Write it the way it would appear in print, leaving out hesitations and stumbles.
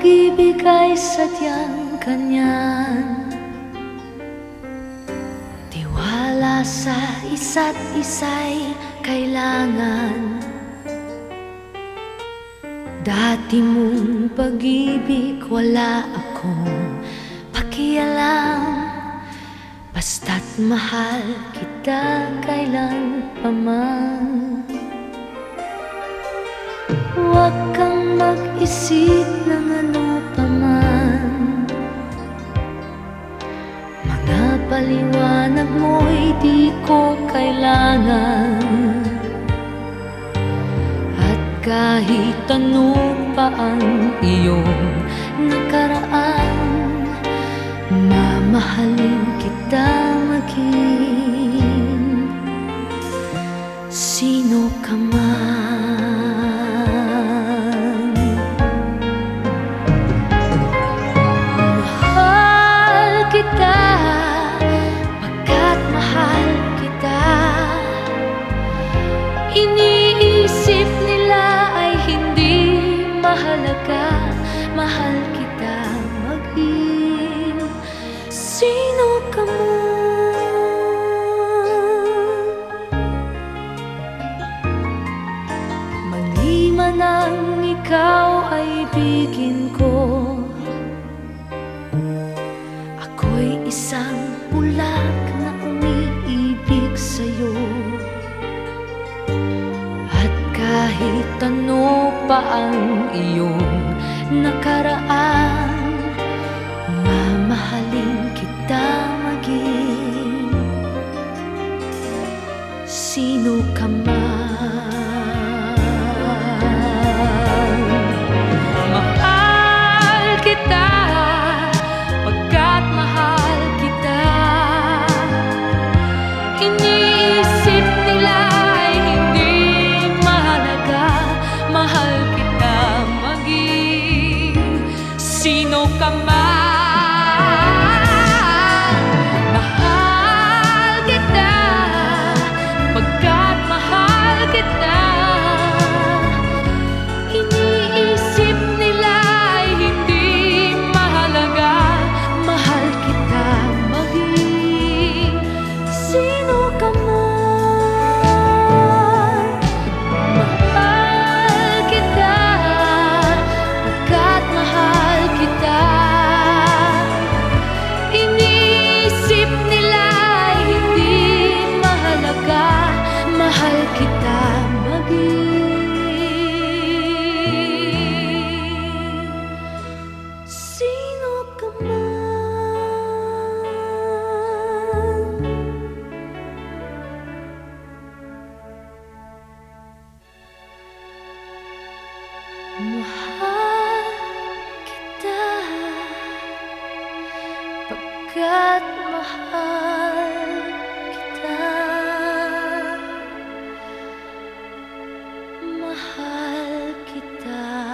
pag-ibig ay sadyang ganyan, tiwala sa isa't isa'y kailangan. Dati mong pag-ibig wala akong pakialam, basta't mahal kita kailan pa man. Huwag kang mag-isip ng ano pa man, mga paliwanag mo'y di ko kailangan. At kahit ano pa ang iyong nakaraan, mamahalin kita maging sino ka man. Iniisip nila ay hindi mahalaga, mahal kita maging sino ka man. Maliman ang ikaw ay ibigin ko, ako'y isang bulag na umiibig sa'yo. Kahit ano pa ang iyong nakaraan, mamahalin kita maging sino ka man. Mahal kita pagkat mahal kita. Iniisip nila ay hindi mahal kita maging sino ka man. Mahal kita pagkat mahal kita. Iniisip nila ay hindi mahalaga, mahal kita maging sino ka man. Mahal kita maging sino ka man. Mahal kita pagkat mahal kita. Mahal kita.